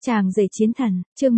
Chàng rể chiến thần, chương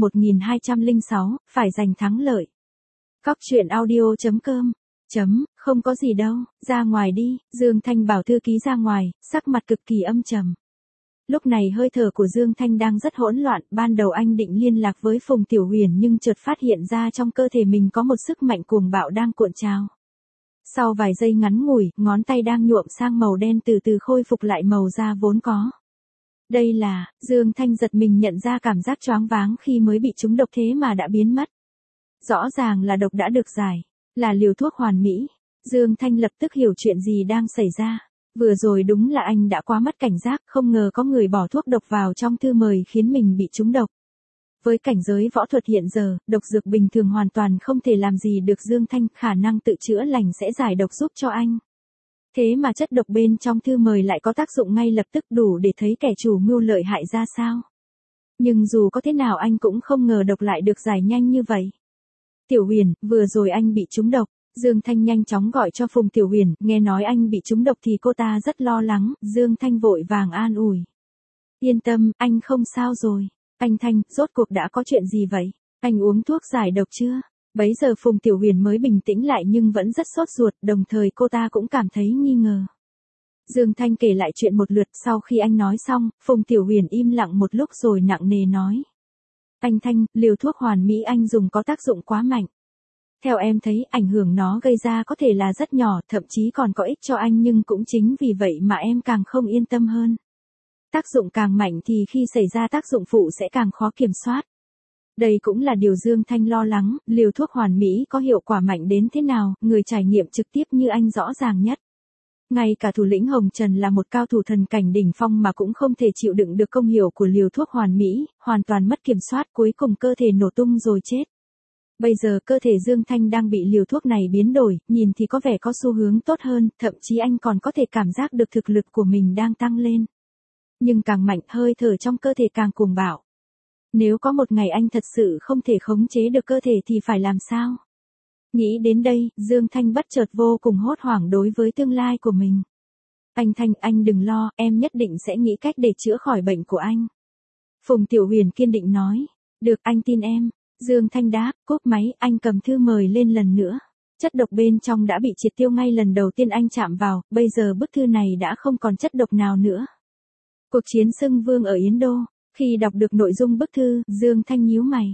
1206, phải giành thắng lợi. Cóc truyện audio.com. Không có gì đâu, ra ngoài đi, Dương Thanh bảo thư ký ra ngoài, sắc mặt cực kỳ âm trầm. Lúc này hơi thở của Dương Thanh đang rất hỗn loạn, ban đầu anh định liên lạc với Phùng Tiểu Huyền nhưng chợt phát hiện ra trong cơ thể mình có một sức mạnh cuồng bạo đang cuộn trào. Sau vài giây ngắn ngủi, ngón tay đang nhuộm sang màu đen từ từ khôi phục lại màu da vốn có. Đây là, Dương Thanh giật mình nhận ra cảm giác choáng váng khi mới bị trúng độc thế mà đã biến mất. Rõ ràng là độc đã được giải, là liều thuốc hoàn mỹ. Dương Thanh lập tức hiểu chuyện gì đang xảy ra. Vừa rồi đúng là anh đã quá mất cảnh giác, không ngờ có người bỏ thuốc độc vào trong thư mời khiến mình bị trúng độc. Với cảnh giới võ thuật hiện giờ, độc dược bình thường hoàn toàn không thể làm gì được Dương Thanh, khả năng tự chữa lành sẽ giải độc giúp cho anh. Thế mà chất độc bên trong thư mời lại có tác dụng ngay lập tức đủ để thấy kẻ chủ mưu lợi hại ra sao. Nhưng dù có thế nào anh cũng không ngờ độc lại được giải nhanh như vậy. Tiểu Huyền, vừa rồi anh bị trúng độc. Dương Thanh nhanh chóng gọi cho Phùng Tiểu Huyền, nghe nói anh bị trúng độc thì cô ta rất lo lắng, Dương Thanh vội vàng an ủi. Yên tâm, anh không sao rồi. Anh Thanh, rốt cuộc đã có chuyện gì vậy? Anh uống thuốc giải độc chưa? Bấy giờ Phùng Tiểu Huyền mới bình tĩnh lại nhưng vẫn rất sốt ruột, đồng thời cô ta cũng cảm thấy nghi ngờ. Dương Thanh kể lại chuyện một lượt, sau khi anh nói xong, Phùng Tiểu Huyền im lặng một lúc rồi nặng nề nói. Anh Thanh, liều thuốc hoàn mỹ anh dùng có tác dụng quá mạnh. Theo em thấy, ảnh hưởng nó gây ra có thể là rất nhỏ, thậm chí còn có ích cho anh nhưng cũng chính vì vậy mà em càng không yên tâm hơn. Tác dụng càng mạnh thì khi xảy ra tác dụng phụ sẽ càng khó kiểm soát. Đây cũng là điều Dương Thanh lo lắng, liều thuốc hoàn mỹ có hiệu quả mạnh đến thế nào, người trải nghiệm trực tiếp như anh rõ ràng nhất. Ngay cả thủ lĩnh Hồng Trần là một cao thủ thần cảnh đỉnh phong mà cũng không thể chịu đựng được công hiệu của liều thuốc hoàn mỹ, hoàn toàn mất kiểm soát cuối cùng cơ thể nổ tung rồi chết. Bây giờ cơ thể Dương Thanh đang bị liều thuốc này biến đổi, nhìn thì có vẻ có xu hướng tốt hơn, thậm chí anh còn có thể cảm giác được thực lực của mình đang tăng lên. Nhưng càng mạnh hơi thở trong cơ thể càng cuồng bạo. Nếu có một ngày anh thật sự không thể khống chế được cơ thể thì phải làm sao? Nghĩ đến đây, Dương Thanh bất chợt vô cùng hốt hoảng đối với tương lai của mình. Anh Thanh, anh đừng lo, em nhất định sẽ nghĩ cách để chữa khỏi bệnh của anh. Phùng Tiểu Huyền kiên định nói. Được, anh tin em. Dương Thanh đáp, cúp máy, anh cầm thư mời lên lần nữa. Chất độc bên trong đã bị triệt tiêu ngay lần đầu tiên anh chạm vào, bây giờ bức thư này đã không còn chất độc nào nữa. Cuộc chiến xưng vương ở Yến Đô. Khi đọc được nội dung bức thư, Dương Thanh nhíu mày.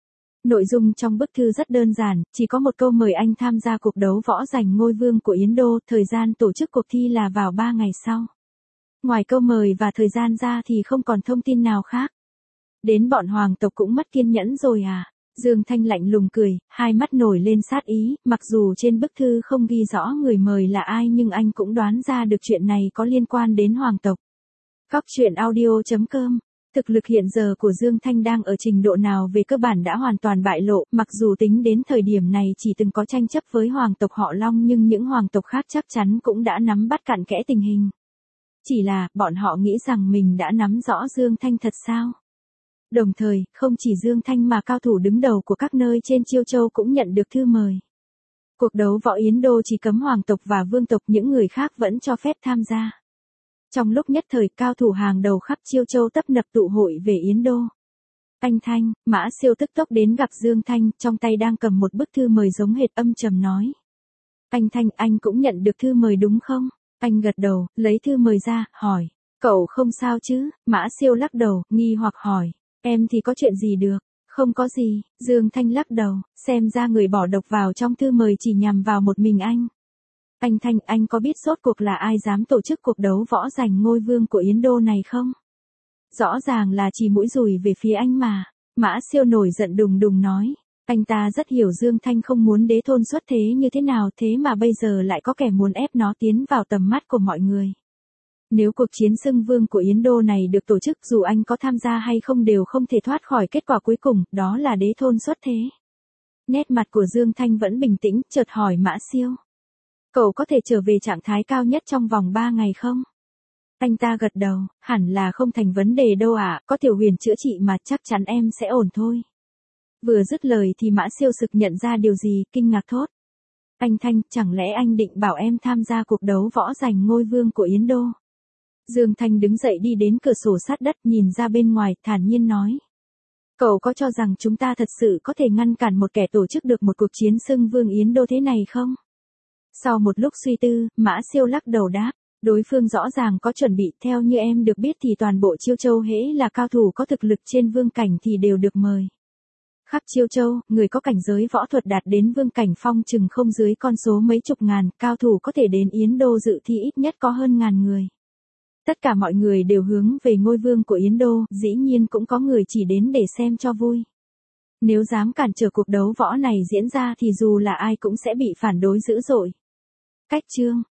Nội dung trong bức thư rất đơn giản, chỉ có một câu mời anh tham gia cuộc đấu võ giành ngôi vương của Yến Đô, thời gian tổ chức cuộc thi là vào 3 ngày sau. Ngoài câu mời và thời gian ra thì không còn thông tin nào khác. Đến bọn hoàng tộc cũng mất kiên nhẫn rồi à? Dương Thanh lạnh lùng cười, hai mắt nổi lên sát ý, mặc dù trên bức thư không ghi rõ người mời là ai nhưng anh cũng đoán ra được chuyện này có liên quan đến hoàng tộc. Cóc truyện audio.com. Thực lực hiện giờ của Dương Thanh đang ở trình độ nào về cơ bản đã hoàn toàn bại lộ, mặc dù tính đến thời điểm này chỉ từng có tranh chấp với hoàng tộc họ Long nhưng những hoàng tộc khác chắc chắn cũng đã nắm bắt cặn kẽ tình hình. Chỉ là, bọn họ nghĩ rằng mình đã nắm rõ Dương Thanh thật sao? Đồng thời, không chỉ Dương Thanh mà cao thủ đứng đầu của các nơi trên Chiêu Châu cũng nhận được thư mời. Cuộc đấu võ Yến Đô chỉ cấm hoàng tộc và vương tộc, những người khác vẫn cho phép tham gia. Trong lúc nhất thời, cao thủ hàng đầu khắp Chiêu Châu tấp nập tụ hội về Yến Đô. Anh Thanh, Mã Siêu tức tốc đến gặp Dương Thanh, trong tay đang cầm một bức thư mời giống hệt, âm trầm nói. Anh Thanh, anh cũng nhận được thư mời đúng không? Anh gật đầu, lấy thư mời ra, hỏi. Cậu không sao chứ? Mã Siêu lắc đầu, nghi hoặc hỏi. Em thì có chuyện gì được? Không có gì, Dương Thanh lắc đầu, xem ra người bỏ độc vào trong thư mời chỉ nhằm vào một mình anh. Anh Thanh, anh có biết rốt cuộc là ai dám tổ chức cuộc đấu võ giành ngôi vương của Yến Đô này không? Rõ ràng là chỉ mũi dùi về phía anh mà. Mã Siêu nổi giận đùng đùng nói. Anh ta rất hiểu Dương Thanh không muốn đế thôn xuất thế như thế nào, thế mà bây giờ lại có kẻ muốn ép nó tiến vào tầm mắt của mọi người. Nếu cuộc chiến xưng vương của Yến Đô này được tổ chức dù anh có tham gia hay không đều không thể thoát khỏi kết quả cuối cùng, đó là đế thôn xuất thế. Nét mặt của Dương Thanh vẫn bình tĩnh, chợt hỏi Mã Siêu. Cậu có thể trở về trạng thái cao nhất trong vòng 3 ngày không? Anh ta gật đầu, hẳn là không thành vấn đề đâu ạ, có Tiểu Huyền chữa trị mà chắc chắn em sẽ ổn thôi. Vừa dứt lời thì Mã Siêu sực nhận ra điều gì, kinh ngạc thốt. Anh Thanh, chẳng lẽ anh định bảo em tham gia cuộc đấu võ giành ngôi vương của Yến Đô? Dương Thanh đứng dậy đi đến cửa sổ sát đất nhìn ra bên ngoài, thản nhiên nói. Cậu có cho rằng chúng ta thật sự có thể ngăn cản một kẻ tổ chức được một cuộc chiến xưng vương Yến Đô thế này không? Sau một lúc suy tư, Mã Siêu lắc đầu đáp. Đối phương rõ ràng có chuẩn bị, theo như em được biết thì toàn bộ Chiêu Châu hễ là cao thủ có thực lực trên vương cảnh thì đều được mời. Khắp Chiêu Châu, người có cảnh giới võ thuật đạt đến vương cảnh phong chừng không dưới con số mấy chục ngàn, cao thủ có thể đến Yến Đô dự thi ít nhất có hơn ngàn người. Tất cả mọi người đều hướng về ngôi vương của Yến Đô, dĩ nhiên cũng có người chỉ đến để xem cho vui. Nếu dám cản trở cuộc đấu võ này diễn ra thì dù là ai cũng sẽ bị phản đối dữ dội. Cách chương